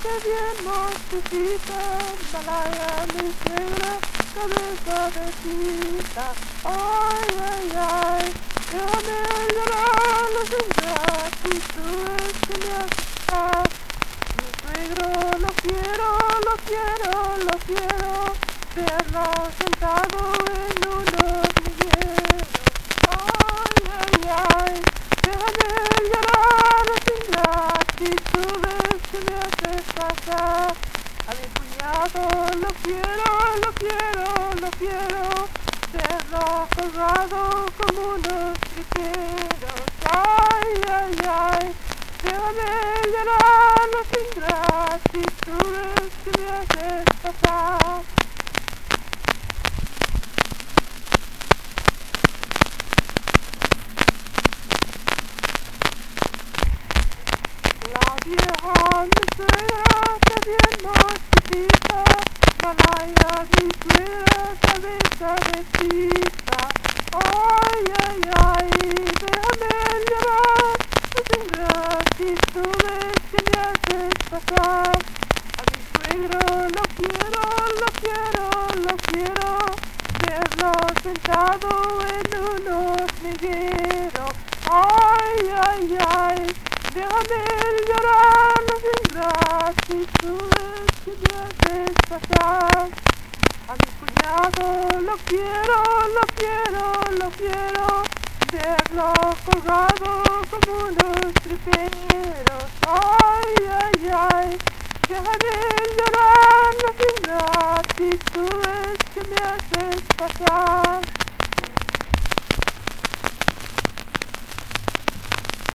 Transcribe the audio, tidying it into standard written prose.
que bien necesita, Malaya, mi suegra, cabeza de cita. Ay, ay, ay, déjame llorar los ingratitudes que me haces. Mi suegro lo quiero, lo quiero, lo quiero, verlo sentado en unos hormigueros. Ay, ay, ay, déjame llorar las ingratitudes que me haces pasar. A mi cuñado lo quiero, lo quiero, lo quiero, verlo colgado como unos triqueros. Ay, ay, ay, déjame llorar las ingratitudes que me haces pasar. La vieja mi suegra que bien necesita, Malaya mi suegra cabeza de cita. Ay, ay, ay, déjame llorar las ingratitudes que me haces pasar. A mi suegro lo quiero, lo quiero, lo quiero, verlo sentado en unos hormigueros. Ay, ay, ay, déjame llorar las ingratitudes que me haces pasar. A mi cuñado lo quiero, lo quiero, lo quiero, verlo colgado como unos triperos. Ay, ay, ay, déjame llorar las ingratitudes que me haces pasar.